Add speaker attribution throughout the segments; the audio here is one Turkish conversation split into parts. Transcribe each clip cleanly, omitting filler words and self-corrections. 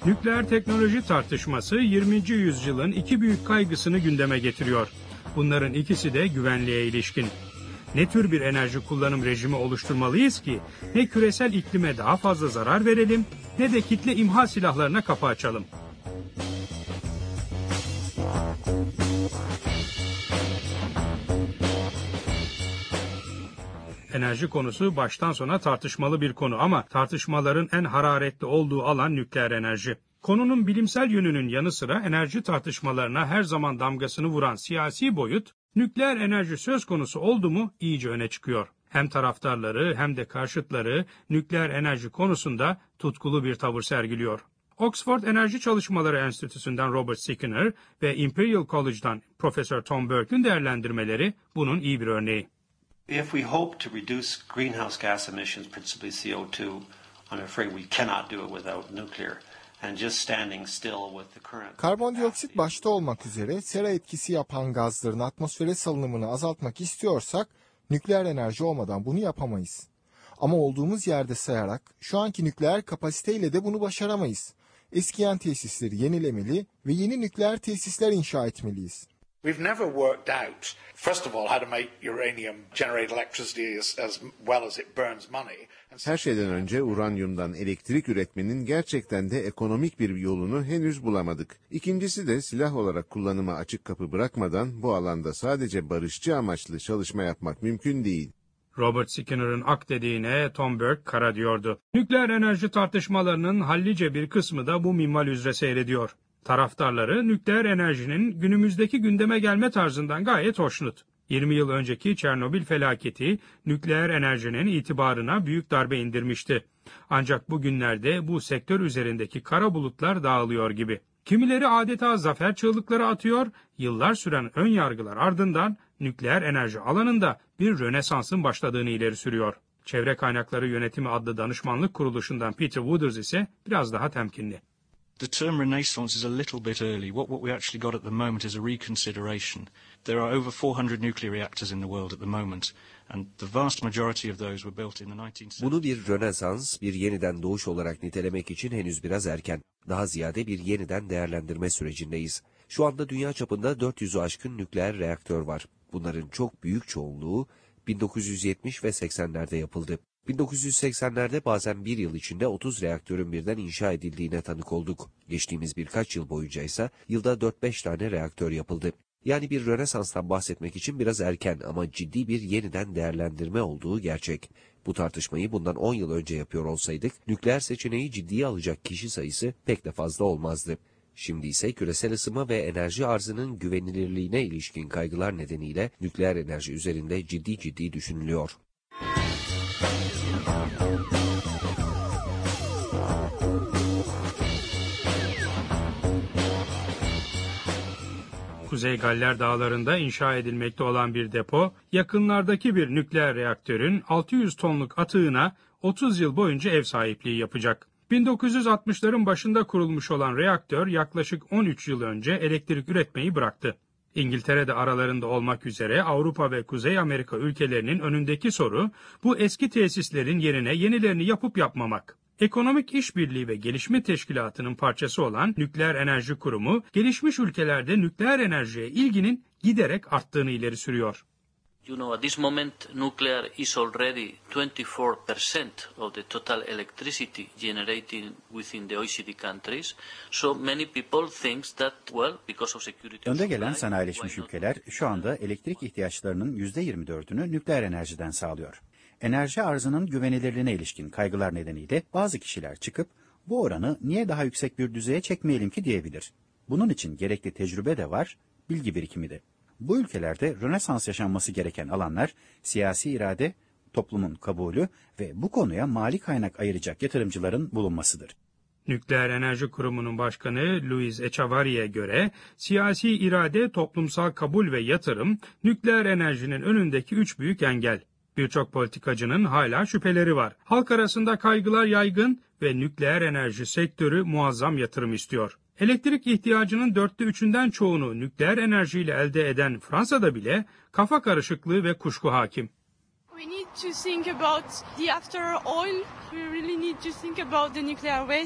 Speaker 1: Nükleer teknoloji tartışması 20. yüzyılın iki büyük kaygısını gündeme getiriyor. Bunların ikisi de güvenliğe ilişkin. Ne tür bir enerji kullanım rejimi oluşturmalıyız ki ne küresel iklime daha fazla zarar verelim ne de kitle imha silahlarına kapı açalım. Enerji konusu baştan sona tartışmalı bir konu ama tartışmaların en hararetli olduğu alan nükleer enerji. Konunun bilimsel yönünün yanı sıra enerji tartışmalarına her zaman damgasını vuran siyasi boyut, nükleer enerji söz konusu oldu mu iyice öne çıkıyor. Hem taraftarları hem de karşıtları nükleer enerji konusunda tutkulu bir tavır sergiliyor. Oxford Enerji Çalışmaları Enstitüsü'nden Robert Skinner ve Imperial College'dan Profesör Tom Burke'ün değerlendirmeleri bunun iyi bir örneği.
Speaker 2: If we hope to reduce greenhouse gas emissions, principally CO2, I'm afraid we cannot do it without nuclear. And just standing still with the current.
Speaker 3: Karbondioksit başta olmak üzere sera etkisi yapan gazların atmosfere salınımını azaltmak istiyorsak nükleer enerji olmadan bunu yapamayız. Ama olduğumuz yerde sayarak şu anki nükleer kapasiteyle de bunu başaramayız. Eskiyen tesisleri yenilemeli ve yeni nükleer tesisler inşa etmeliyiz.
Speaker 4: We've never worked out, first of all, how to make uranium generate electricity as well as it burns money.
Speaker 5: Her şeyden önce uranyumdan elektrik üretmenin gerçekten de ekonomik bir yolunu henüz bulamadık. İkincisi de silah olarak kullanıma açık kapı bırakmadan bu alanda sadece barışçı amaçlı çalışma yapmak mümkün değil.
Speaker 1: Robert Skinner'ın ak dediğine Tom Burke kara diyordu. Nükleer enerji tartışmalarının hallice bir kısmı da bu minval üzere seyrediyor. Taraftarları nükleer enerjinin günümüzdeki gündeme gelme tarzından gayet hoşnut. 20 yıl önceki Çernobil felaketi nükleer enerjinin itibarına büyük darbe indirmişti. Ancak bugünlerde bu sektör üzerindeki kara bulutlar dağılıyor gibi. Kimileri adeta zafer çığlıkları atıyor, yıllar süren ön yargılar ardından nükleer enerji alanında bir rönesansın başladığını ileri sürüyor. Çevre Kaynakları Yönetimi adlı danışmanlık kuruluşundan Peter Wooders ise biraz daha temkinli.
Speaker 6: The term renaissance is a little bit early. What we actually got at the moment is a reconsideration. There are over 400 nuclear reactors in the world at the moment, and the vast majority of those were built in the 1970s.
Speaker 7: Bunu bir rönesans, bir yeniden doğuş olarak nitelemek için henüz biraz erken. Daha ziyade bir yeniden değerlendirme sürecindeyiz. Şu anda dünya çapında 400'ü aşkın nükleer reaktör var. Bunların çok büyük çoğunluğu 1970 ve 80'lerde yapıldı. 1980'lerde bazen bir yıl içinde 30 reaktörün birden inşa edildiğine tanık olduk. Geçtiğimiz birkaç yıl boyunca ise yılda 4-5 tane reaktör yapıldı. Yani bir rönesanstan bahsetmek için biraz erken ama ciddi bir yeniden değerlendirme olduğu gerçek. Bu tartışmayı bundan 10 yıl önce yapıyor olsaydık, nükleer seçeneği ciddiye alacak kişi sayısı pek de fazla olmazdı. Şimdi ise küresel ısınma ve enerji arzının güvenilirliğine ilişkin kaygılar nedeniyle nükleer enerji üzerinde ciddi düşünülüyor.
Speaker 1: Kuzey Galler Dağları'nda inşa edilmekte olan bir depo, yakınlardaki bir nükleer reaktörün 600 tonluk atığına 30 yıl boyunca ev sahipliği yapacak. 1960'ların başında kurulmuş olan reaktör yaklaşık 13 yıl önce elektrik üretmeyi bıraktı. İngiltere'de aralarında olmak üzere Avrupa ve Kuzey Amerika ülkelerinin önündeki soru bu eski tesislerin yerine yenilerini yapıp yapmamak. Ekonomik İşbirliği ve Gelişme Teşkilatı'nın parçası olan Nükleer Enerji Kurumu, gelişmiş ülkelerde nükleer enerjiye ilginin giderek arttığını ileri sürüyor.
Speaker 8: You know, at this moment, nuclear is already 24% of the total electricity generated within the OECD countries. So many people think that, well, because of security.
Speaker 9: Önde gelen sanayileşmiş ülkeler şu anda elektrik ihtiyaçlarının %24'ünü nükleer enerjiden sağlıyor. Enerji arzının güvenilirliğine ilişkin kaygılar nedeniyle bazı kişiler çıkıp bu oranı niye daha yüksek bir düzeye çekmeyelim ki diyebilir. Bunun için gerekli tecrübe de var, bilgi birikimi de. Bu ülkelerde rönesans yaşanması gereken alanlar siyasi irade, toplumun kabulü ve bu konuya mali kaynak ayıracak yatırımcıların bulunmasıdır.
Speaker 1: Nükleer Enerji Kurumu'nun başkanı Luis Echevarri'ye göre siyasi irade, toplumsal kabul ve yatırım nükleer enerjinin önündeki 3 büyük engel. Birçok politikacının hala şüpheleri var. Halk arasında kaygılar yaygın ve nükleer enerji sektörü muazzam yatırım istiyor. Elektrik ihtiyacının 3'ünden çoğunu nükleer enerjiyle elde eden Fransa'da bile kafa karışıklığı ve kuşku hakim.
Speaker 10: We need to think about the after oil. We really need to think about the nuclear waste.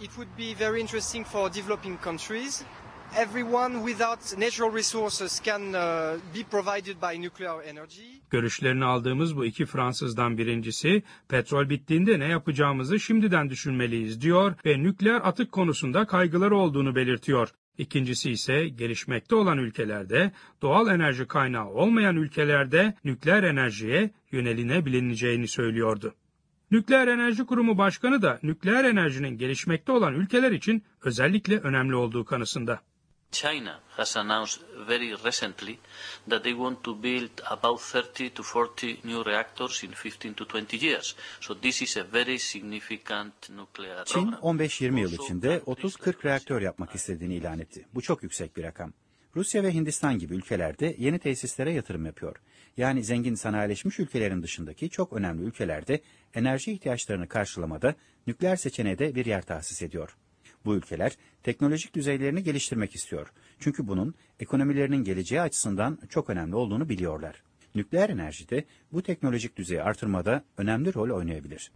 Speaker 10: It would be very interesting for developing countries. Everyone without natural resources can be provided by nuclear energy.
Speaker 1: Görüşlerini aldığımız bu iki Fransızdan birincisi, petrol bittiğinde ne yapacağımızı şimdiden düşünmeliyiz diyor ve nükleer atık konusunda kaygıları olduğunu belirtiyor. İkincisi ise gelişmekte olan ülkelerde, doğal enerji kaynağı olmayan ülkelerde nükleer enerjiye yönelinebileceğini söylüyordu. Nükleer Enerji Kurumu Başkanı da nükleer enerjinin gelişmekte olan ülkeler için özellikle önemli olduğu kanısında.
Speaker 8: China has announced very recently that they want to build about 30 to 40 new reactors in 15 to 20 years. So this is a very significant nuclear
Speaker 9: Çin 15-20 yıl içinde 30-40 reaktör yapmak istediğini ilan etti. Bu çok yüksek bir rakam. Rusya ve Hindistan gibi ülkelerde yeni tesislere yatırım yapıyor. Yani zengin sanayileşmiş ülkelerin dışındaki çok önemli ülkelerde enerji ihtiyaçlarını karşılamada nükleer seçeneğe de bir yer tahsis ediyor. Bu ülkeler teknolojik düzeylerini geliştirmek istiyor. Çünkü bunun ekonomilerinin geleceği açısından çok önemli olduğunu biliyorlar. Nükleer enerji de bu teknolojik düzeyi artırmada önemli rol oynayabilir.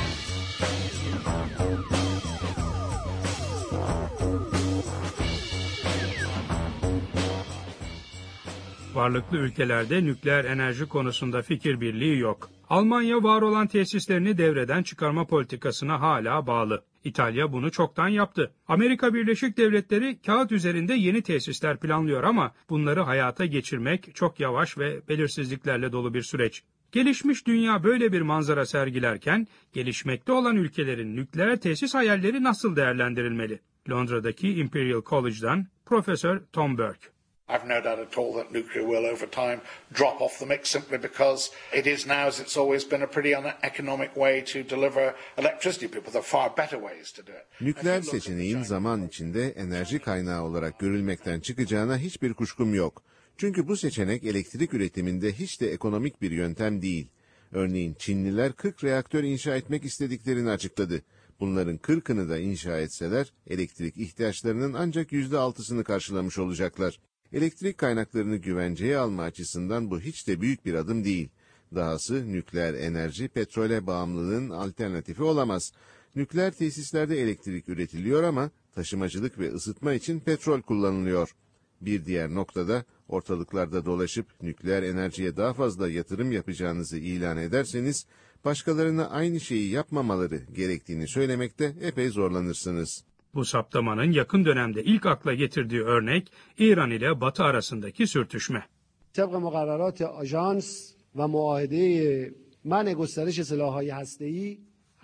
Speaker 1: Varlıklı ülkelerde nükleer enerji konusunda fikir birliği yok. Almanya var olan tesislerini devreden çıkarma politikasına hala bağlı. İtalya bunu çoktan yaptı. Amerika Birleşik Devletleri kağıt üzerinde yeni tesisler planlıyor ama bunları hayata geçirmek çok yavaş ve belirsizliklerle dolu bir süreç. Gelişmiş dünya böyle bir manzara sergilerken gelişmekte olan ülkelerin nükleer tesis hayalleri nasıl değerlendirilmeli? Londra'daki Imperial College'dan Profesör Tom Burke.
Speaker 4: I've no doubt at all that nuclear will over time drop off the mix simply because it is now, as it's always been, a pretty uneconomic way to deliver electricity. People, there are far better ways to do it.
Speaker 5: Nükleer seçeneğin zaman içinde enerji kaynağı olarak görülmekten çıkacağına hiçbir kuşkum yok. Çünkü bu seçenek elektrik üretiminde hiç de ekonomik bir yöntem değil. Örneğin Çinliler 40 reaktör inşa etmek istediklerini açıkladı. Bunların 40'ını da inşa etseler elektrik ihtiyaçlarının ancak %6'sını karşılamış olacaklar. Elektrik kaynaklarını güvenceye alma açısından bu hiç de büyük bir adım değil. Dahası nükleer enerji petrole bağımlılığın alternatifi olamaz. Nükleer tesislerde elektrik üretiliyor ama taşımacılık ve ısıtma için petrol kullanılıyor. Bir diğer noktada ortalıklarda dolaşıp nükleer enerjiye daha fazla yatırım yapacağınızı ilan ederseniz başkalarına aynı şeyi yapmamaları gerektiğini söylemekte epey zorlanırsınız.
Speaker 1: Bu saptamanın yakın dönemde ilk akla getirdiği örnek İran ile Batı arasındaki sürtüşme.
Speaker 11: طبق مقررات آژانس و معاهده منع گسترش سلاح‌های هسته‌ای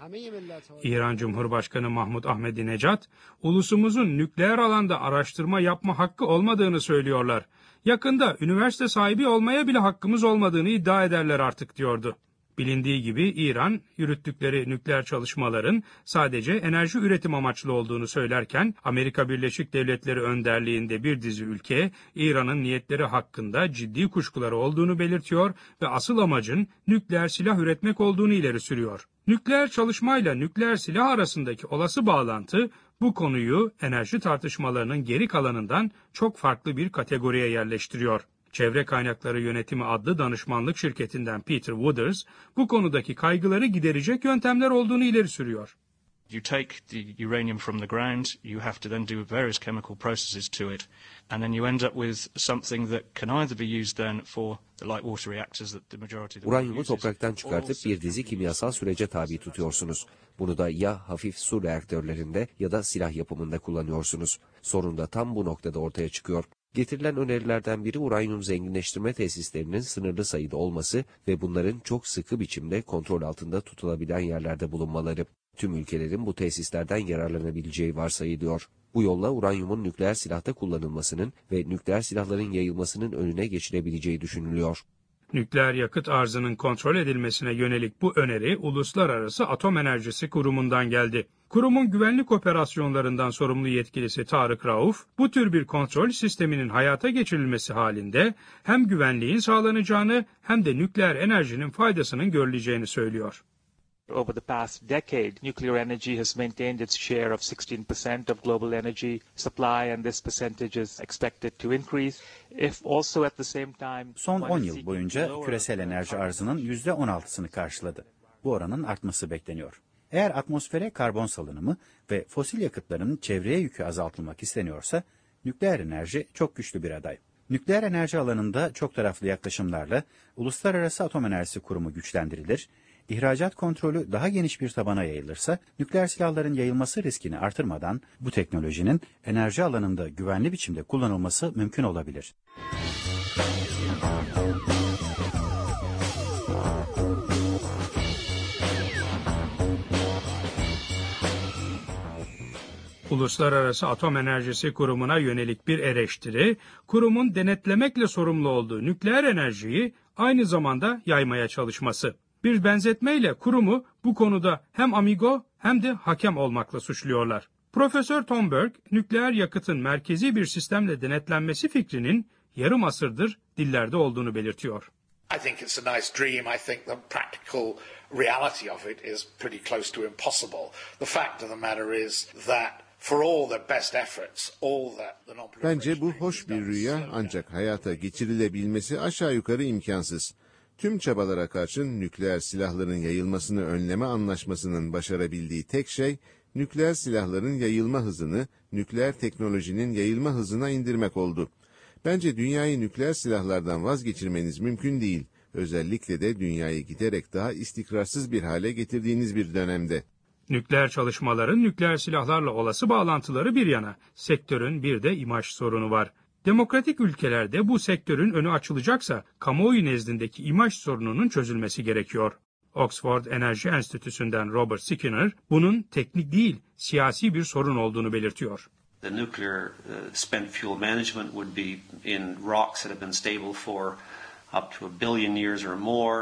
Speaker 1: İran Cumhurbaşkanı Mahmud Ahmadinejad, ulusumuzun nükleer alanda araştırma yapma hakkı olmadığını söylüyorlar. Yakında üniversite sahibi olmaya bile hakkımız olmadığını iddia ederler artık diyordu. Bilindiği gibi İran, yürüttükleri nükleer çalışmaların sadece enerji üretim amaçlı olduğunu söylerken, Amerika Birleşik Devletleri önderliğinde bir dizi ülke, İran'ın niyetleri hakkında ciddi kuşkuları olduğunu belirtiyor ve asıl amacın nükleer silah üretmek olduğunu ileri sürüyor. Nükleer çalışmayla nükleer silah arasındaki olası bağlantı, bu konuyu enerji tartışmalarının geri kalanından çok farklı bir kategoriye yerleştiriyor. Çevre Kaynakları Yönetimi adlı danışmanlık şirketinden Peter Wooders, bu konudaki kaygıları giderecek yöntemler olduğunu ileri sürüyor.
Speaker 6: You take the uranium from the ground, you have to then do various chemical processes to it, and then you end up with something that can either be used then for the light water reactors that the majority of the
Speaker 7: Uranyumu topraktan çıkartıp bir dizi kimyasal sürece tabi tutuyorsunuz. Bunu da ya hafif su reaktörlerinde ya da silah yapımında kullanıyorsunuz. Sorun da tam bu noktada ortaya çıkıyor. Getirilen önerilerden biri uranyum zenginleştirme tesislerinin sınırlı sayıda olması ve bunların çok sıkı biçimde kontrol altında tutulabilen yerlerde bulunmaları. Tüm ülkelerin bu tesislerden yararlanabileceği varsayılıyor. Bu yolla uranyumun nükleer silahta kullanılmasının ve nükleer silahların yayılmasının önüne geçilebileceği düşünülüyor.
Speaker 1: Nükleer yakıt arzının kontrol edilmesine yönelik bu öneri Uluslararası Atom Enerjisi Kurumu'ndan geldi. Kurumun güvenlik operasyonlarından sorumlu yetkilisi Tarık Rauf, bu tür bir kontrol sisteminin hayata geçirilmesi halinde hem güvenliğin sağlanacağını hem de nükleer enerjinin faydasının görüleceğini söylüyor.
Speaker 12: Over the past decade, nuclear energy has maintained its share of 16% of global energy supply, and this percentage is expected to increase. If also at the same time...
Speaker 9: Son 10 yıl boyunca küresel enerji arzının %16'sını karşıladı. Bu oranın artması bekleniyor. Eğer atmosfere karbon salınımı ve fosil yakıtların çevreye yükü azaltılmak isteniyorsa, nükleer enerji çok güçlü bir aday. Nükleer enerji alanında çok taraflı yaklaşımlarla Uluslararası Atom Enerjisi Kurumu güçlendirilir, ihracat kontrolü daha geniş bir tabana yayılırsa, nükleer silahların yayılması riskini artırmadan bu teknolojinin enerji alanında güvenli biçimde kullanılması mümkün olabilir.
Speaker 1: Uluslararası Atom Enerjisi Kurumu'na yönelik bir eleştiri, kurumun denetlemekle sorumlu olduğu nükleer enerjiyi aynı zamanda yaymaya çalışması. Bir benzetmeyle kurumu bu konuda hem amigo hem de hakem olmakla suçluyorlar. Profesör Tom Burke, nükleer yakıtın merkezi bir sistemle denetlenmesi fikrinin yarım asırdır dillerde olduğunu belirtiyor.
Speaker 4: I think it's a nice dream. I think the practical reality of it is pretty close to impossible. The fact of the matter is that for all the best efforts, all that the non-proliferation...
Speaker 5: Bence bu hoş bir rüya, ancak hayata geçirilebilmesi aşağı yukarı imkansız. Tüm çabalara karşın nükleer silahların yayılmasını önleme anlaşmasının başarabildiği tek şey, nükleer silahların yayılma hızını, nükleer teknolojinin yayılma hızına indirmek oldu. Bence dünyayı nükleer silahlardan vazgeçirmeniz mümkün değil. Özellikle de dünyayı giderek daha istikrarsız bir hale getirdiğiniz bir dönemde.
Speaker 1: Nükleer çalışmaların nükleer silahlarla olası bağlantıları bir yana, sektörün bir de imaj sorunu var. Demokratik ülkelerde bu sektörün önü açılacaksa, kamuoyu nezdindeki imaj sorununun çözülmesi gerekiyor. Oxford Enerji Enstitüsü'nden Robert Skinner, bunun teknik değil, siyasi bir sorun olduğunu belirtiyor.
Speaker 2: The nuclear spent fuel management would be in rocks that have been stable for up to 1 billion years or more,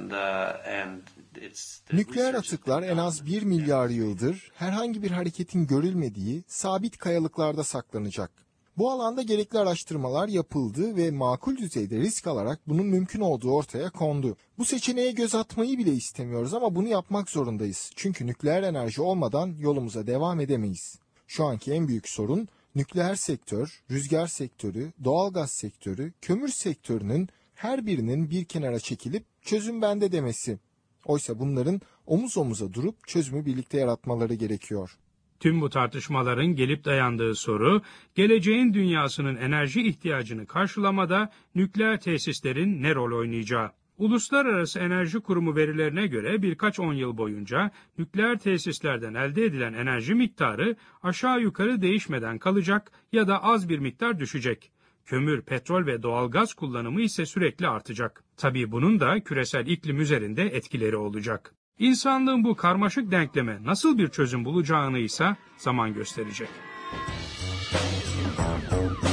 Speaker 2: and it's
Speaker 3: nükleer atıklar en az 1 milyar yıldır herhangi bir hareketin görülmediği sabit kayalıklarda saklanacak. Bu alanda gerekli araştırmalar yapıldı ve makul düzeyde risk alarak bunun mümkün olduğu ortaya kondu. Bu seçeneğe göz atmayı bile istemiyoruz ama bunu yapmak zorundayız. Çünkü nükleer enerji olmadan yolumuza devam edemeyiz. Şu anki en büyük sorun nükleer sektör, rüzgar sektörü, doğalgaz sektörü, kömür sektörünün her birinin bir kenara çekilip çözüm bende demesi. Oysa bunların omuz omuza durup çözümü birlikte yaratmaları gerekiyor.
Speaker 1: Tüm bu tartışmaların gelip dayandığı soru, geleceğin dünyasının enerji ihtiyacını karşılamada nükleer tesislerin ne rol oynayacağı. Uluslararası Enerji Kurumu verilerine göre birkaç 10 yıl boyunca nükleer tesislerden elde edilen enerji miktarı aşağı yukarı değişmeden kalacak ya da az bir miktar düşecek. Kömür, petrol ve doğalgaz kullanımı ise sürekli artacak. Tabii bunun da küresel iklim üzerinde etkileri olacak. İnsanlığın bu karmaşık denkleme nasıl bir çözüm bulacağını ise zaman gösterecek.